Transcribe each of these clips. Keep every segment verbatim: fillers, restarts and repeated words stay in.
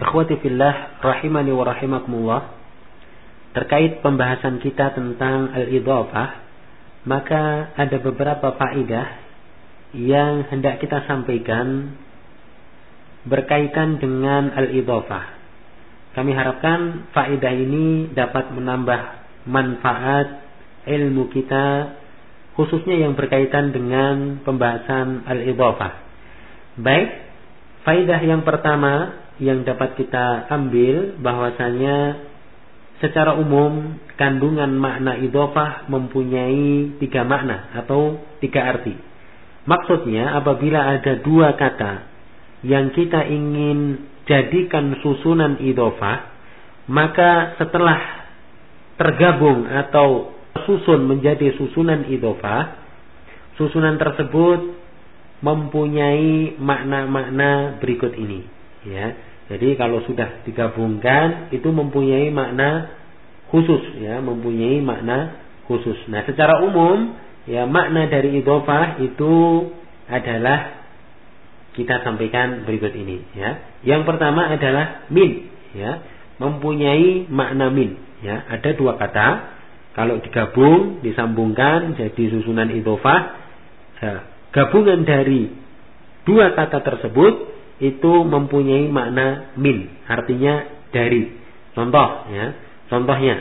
Akhwati fillah rahimani wa rahimakumullah, terkait pembahasan kita tentang al-idhafah, maka ada beberapa faedah yang hendak kita sampaikan berkaitan dengan al-idhafah. Kami harapkan faedah ini dapat menambah manfaat ilmu kita, khususnya yang berkaitan dengan pembahasan al-idhafah. Baik, faedah yang pertama yang dapat kita ambil bahwasanya secara umum kandungan makna idhafah mempunyai tiga makna atau tiga arti. Maksudnya apabila ada dua kata yang kita ingin jadikan susunan idhafah, maka setelah tergabung atau susun menjadi susunan idhafah, susunan tersebut mempunyai makna-makna berikut ini, ya. Jadi kalau sudah digabungkan itu mempunyai makna khusus, ya, mempunyai makna khusus. Nah, secara umum ya makna dari idhafah itu adalah kita sampaikan berikut ini, ya. Yang pertama adalah min, ya, mempunyai makna min, ya. Ada dua kata, kalau digabung, disambungkan jadi susunan idhafah, ya, gabungan dari dua kata tersebut itu mempunyai makna min, artinya dari. Contoh, ya, contohnya,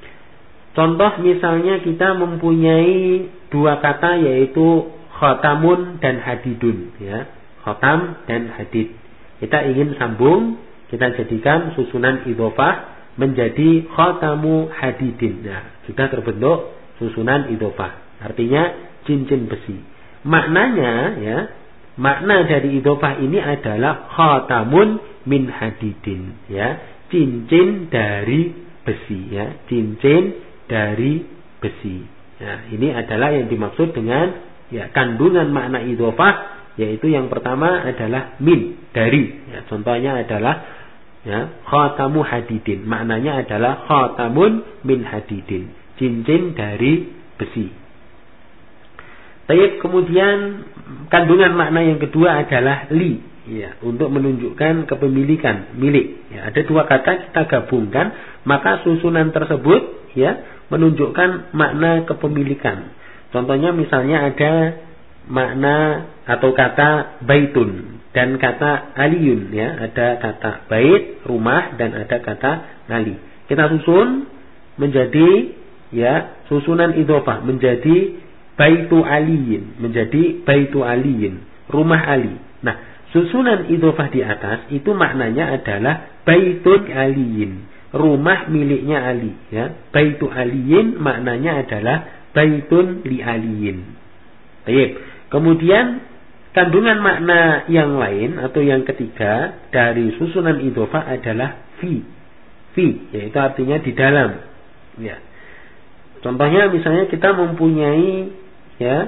contoh misalnya kita mempunyai dua kata yaitu khatamun dan hadidun, ya, khatam dan hadid. Kita ingin sambung, kita jadikan susunan idhafah menjadi khatamu hadidin. Nah, sudah terbentuk susunan idhafah, artinya cincin besi. Maknanya, ya, makna dari idhafah ini adalah khatamun min hadidin, ya, cincin dari besi, ya, cincin dari besi. Nah, ini adalah yang dimaksud dengan, ya, kandungan makna idhafah, yaitu yang pertama adalah min, dari, ya, contohnya adalah, ya, khatamu hadidin, maknanya adalah khatamun min hadidin, cincin dari besi. Baik, kemudian kandungan makna yang kedua adalah li, ya, untuk menunjukkan kepemilikan, milik. Ya, ada dua kata kita gabungkan, maka susunan tersebut, ya, menunjukkan makna kepemilikan. Contohnya misalnya ada makna atau kata baitun dan kata aliyun, ya, ada kata bait, rumah, dan ada kata ali. Kita susun menjadi, ya, susunan idhafah menjadi baitu aliyin, menjadi baitu aliyin, rumah Ali. Nah, susunan idhafah di atas itu maknanya adalah baitun aliyin, rumah miliknya Ali, ya. Baitu aliyin maknanya adalah baitun li aliyin. Baik. Kemudian kandungan makna yang lain atau yang ketiga dari susunan idhafah adalah fi. Fi, yaitu artinya di dalam, ya. Contohnya misalnya kita mempunyai, ya,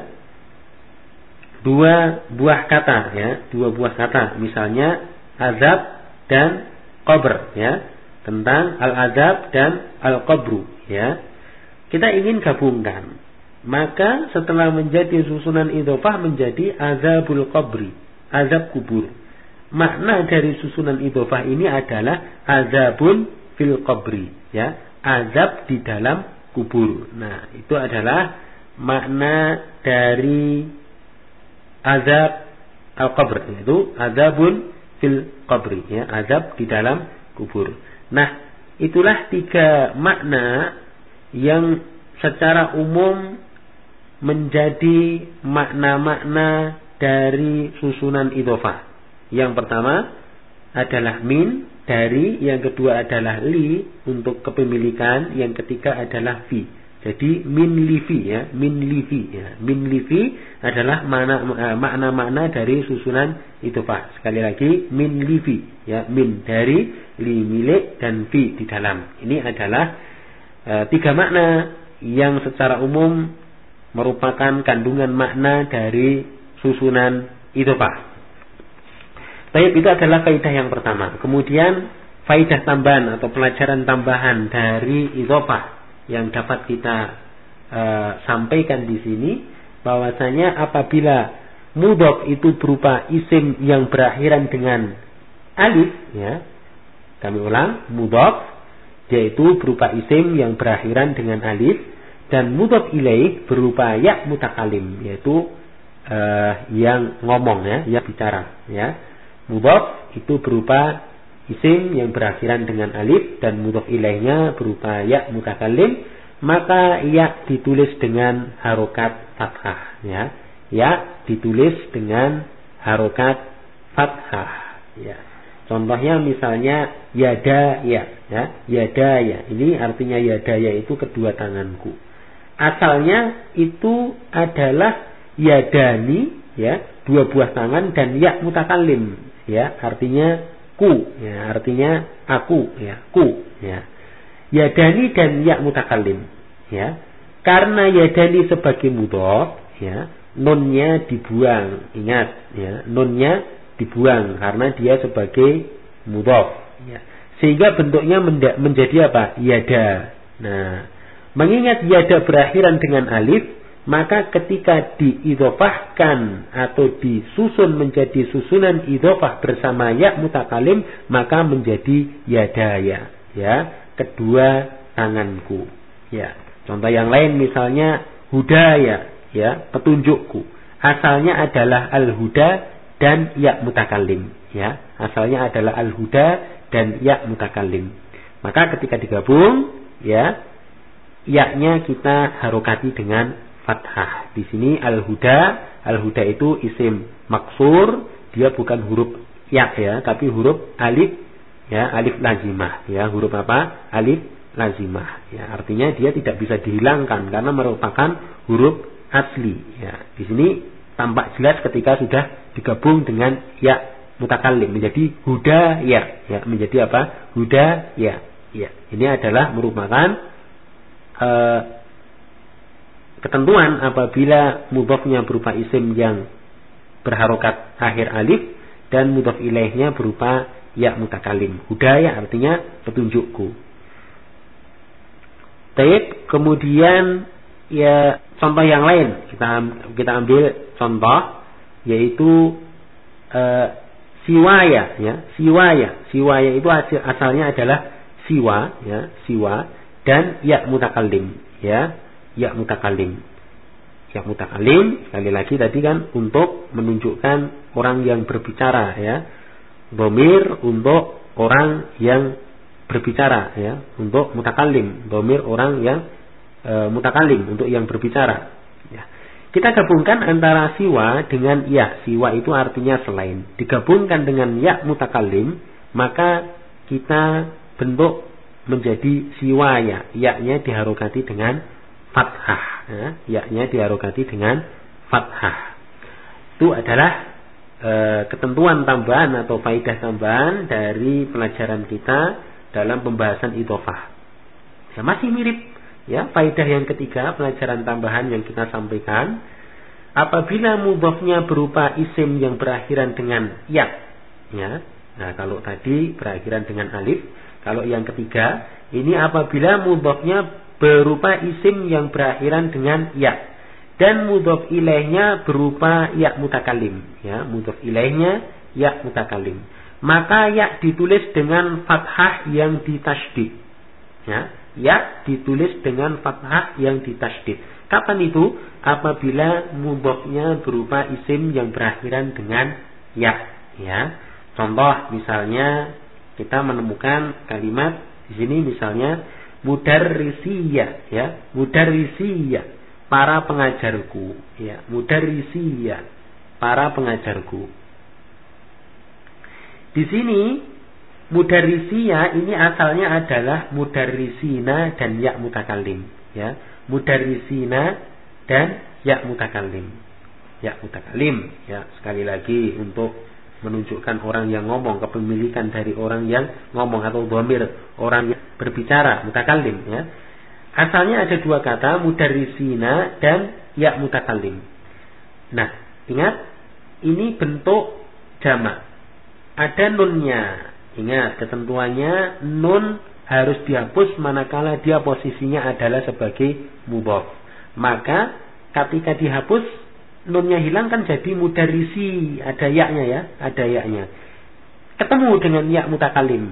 dua buah kata, ya, dua buah kata, misalnya azab dan qabr, ya, tentang al-azab dan al-qabru, ya. Kita ingin gabungkan, maka setelah menjadi susunan idhafah menjadi azabul qabri, azab kubur. Makna dari susunan idhafah ini adalah azabun fil qabri, ya, azab di dalam kubur. Nah, itu adalah makna dari azab al-qabr, yaitu azabun fil qabri, ya, azab di dalam kubur. Nah, itulah tiga makna yang secara umum menjadi makna-makna dari susunan idhafah. Yang pertama adalah min, dari, yang kedua adalah li, untuk kepemilikan, yang ketiga adalah fi. Jadi min lifi, ya, min lifi, ya, min lifi adalah makna-makna dari susunan idhafah. Sekali lagi, min lifi, ya, min dari, li milik, dan fi di dalam. Ini adalah e, tiga makna yang secara umum merupakan kandungan makna dari susunan idhafah. Baik, itu adalah kaidah yang pertama. Kemudian faidah tambahan atau pelajaran tambahan dari idhafah yang dapat kita e, sampaikan di sini, bahwasanya apabila mudhaf itu berupa isim yang berakhiran dengan alif, ya, Kami ulang, mudhaf yaitu berupa isim yang berakhiran dengan alif, dan mudhaf ilaih berupa ya mutakalim, yaitu uh, yang ngomong ya, yang bicara ya. Mudhaf itu berupa isim yang berakhiran dengan alif dan mudhaf ilaihnya berupa ya mutakalim, maka ya ditulis dengan harokat fathah ya. Ya ditulis dengan harokat fathah ya. Contohnya misalnya yada ya, ya, yada ya. Ini artinya yada ya itu kedua tanganku. Asalnya itu adalah yadani ya, dua buah tangan, dan ya mutakalim ya, artinya ku ya, artinya aku ya, ku ya. Yadani dan ya mutakalim ya. Karena yadani sebagai mudhaf ya, nunnya dibuang. Ingat ya, nunnya dibuang karena dia sebagai mudhaf ya. Sehingga bentuknya menjadi apa? Yada. Nah, mengingat yada berakhiran dengan alif, maka ketika diidhofahkan atau disusun menjadi susunan idhofah bersama ya mutakalim, maka menjadi yadaya ya, kedua tanganku ya. Contoh yang lain misalnya hudaya ya, petunjukku. Asalnya adalah al-huda dan ya mutakalim ya. Asalnya adalah al-huda dan ya mutakalim. Maka ketika digabung ya, ya-nya kita harokati dengan fathah. Di sini al-huda, al-huda itu isim maksur, dia bukan huruf ya ya, tapi huruf alif ya, alif lazimah ya, huruf apa? Alif lazimah ya. Artinya dia tidak bisa dihilangkan karena merupakan huruf asli ya. Di sini tampak jelas ketika sudah digabung dengan ya mutakalim menjadi huda ya, ya menjadi apa? Huda ya, ya. Ini adalah merupakan uh, ketentuan apabila mudhafnya berupa isim yang berharokat akhir alif dan mudhaf ilaihnya berupa ya mutakalim. Hudaya artinya petunjukku. Baik, kemudian ya contoh yang lain kita kita ambil contoh yaitu uh, siwaya ya, siwaya. Siwaya itu asalnya adalah siwa ya, siwa dan ya mutakalim ya. Ya mutakalim. Ya mutakalim sekali lagi tadi kan untuk menunjukkan orang yang berbicara ya. Dhamir untuk orang yang berbicara ya, untuk mutakalim. Dhamir orang yang e, mutakalim, untuk yang berbicara ya. Kita gabungkan antara siwa dengan ya. Siwa itu artinya selain. Digabungkan dengan ya mutakalim, maka kita bentuk menjadi siwaya. Ya-nya diharokati dengan fathah ya, ya-nya diharokati dengan fathah. Itu adalah e, ketentuan tambahan atau faidah tambahan dari pelajaran kita dalam pembahasan idhofah. Ya, masih mirip ya, faidah yang ketiga pelajaran tambahan yang kita sampaikan. Apabila mudhafnya berupa isim yang berakhiran dengan ya ya. Nah, kalau tadi berakhiran dengan alif, kalau yang ketiga ini apabila mudhafnya berupa isim yang berakhiran dengan ya dan mudhaf ilaihnya berupa ya mutakalim ya, mudhaf ilaihnya ya mutakalim, maka ya ditulis dengan fathah yang ditasydid ya, ya ditulis dengan fathah yang ditasydid. Kapan itu? Apabila mudhafnya berupa isim yang berakhiran dengan ya ya. Contoh misalnya kita menemukan kalimat di sini misalnya mudarrisiyah ya, mudarrisiyah para pengajarku ya, mudarrisiyah para pengajarku. Di sini mudarrisiyah ini asalnya adalah mudarrisina dan ya mutakalim ya, mudarrisina dan ya mutakalim. Ya mutakalim ya, sekali lagi untuk menunjukkan orang yang ngomong, kepemilikan dari orang yang ngomong atau dhamir orang yang berbicara, mutakalim ya. Asalnya ada dua kata, mudarrisina dan ya mutakalim. Nah, ingat ini bentuk jamak. Ada nunnya. Ingat ketentuannya, nun harus dihapus manakala dia posisinya adalah sebagai mudhaf. Maka ketika dihapus nunnya hilang kan jadi mudarrisi, ada ya-nya ya, ada ya-nya. Ketemu dengan ya mutakalim.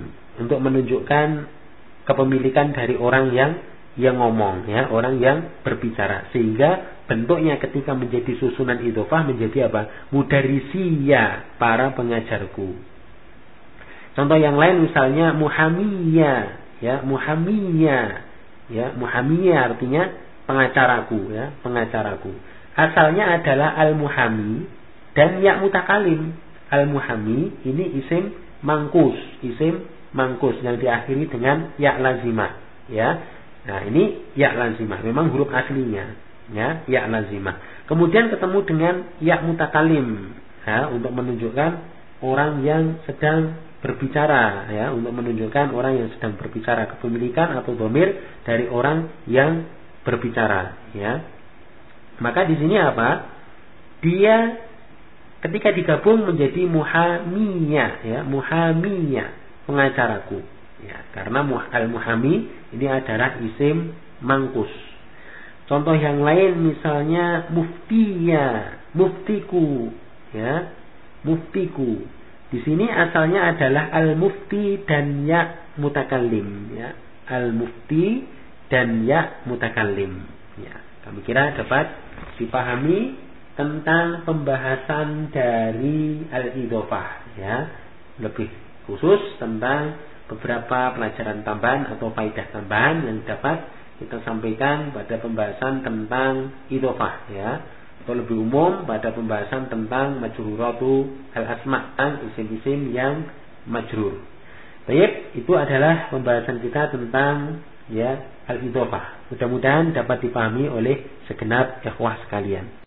untuk menunjukkan kepemilikan dari orang yang yang ngomong, ya, orang yang berbicara, sehingga bentuknya ketika menjadi susunan idhofah menjadi apa? Mudarrisiya, para pengajarku. Contoh yang lain misalnya muhamiyya, ya, muhamiyya, ya, muhamiyya artinya pengacaraku, ya, pengacaraku. Asalnya adalah al-muhami dan ya mutakalim. Al-muhami ini isim mangkus, isim mangkus yang diakhiri dengan ya lazimah, ya. Nah, ini ya lazimah, memang huruf aslinya, ya, ya lazimah. Kemudian ketemu dengan ya mutakalim, ya, untuk menunjukkan orang yang sedang berbicara, ya, untuk menunjukkan orang yang sedang berbicara, kepemilikan atau dhamir dari orang yang berbicara, ya. Maka di sini apa? Dia ketika digabung menjadi muhamiyah, ya, muhamiyah, pengacaraku. Ya, karena al-muhami ini adalah isim mangkus. Contoh yang lain misalnya muftiya, muftiku, ya, muftiku. Di sini asalnya adalah al-mufti dan ya mutakallim, ya, al-mufti dan ya mutakallim. Ya, kami kira dapat dipahami tentang pembahasan dari al-idhofah, ya, lebih khusus tentang beberapa pelajaran tambahan atau faidah tambahan yang dapat kita sampaikan pada pembahasan tentang idhofah, ya, atau lebih umum pada pembahasan tentang majruratu al-asma', tentang isim-isim yang majrur. Baik, itu adalah pembahasan kita tentang, ya, al-idhofah. Mudah-mudahan dapat dipahami oleh segenap ikhwah sekalian.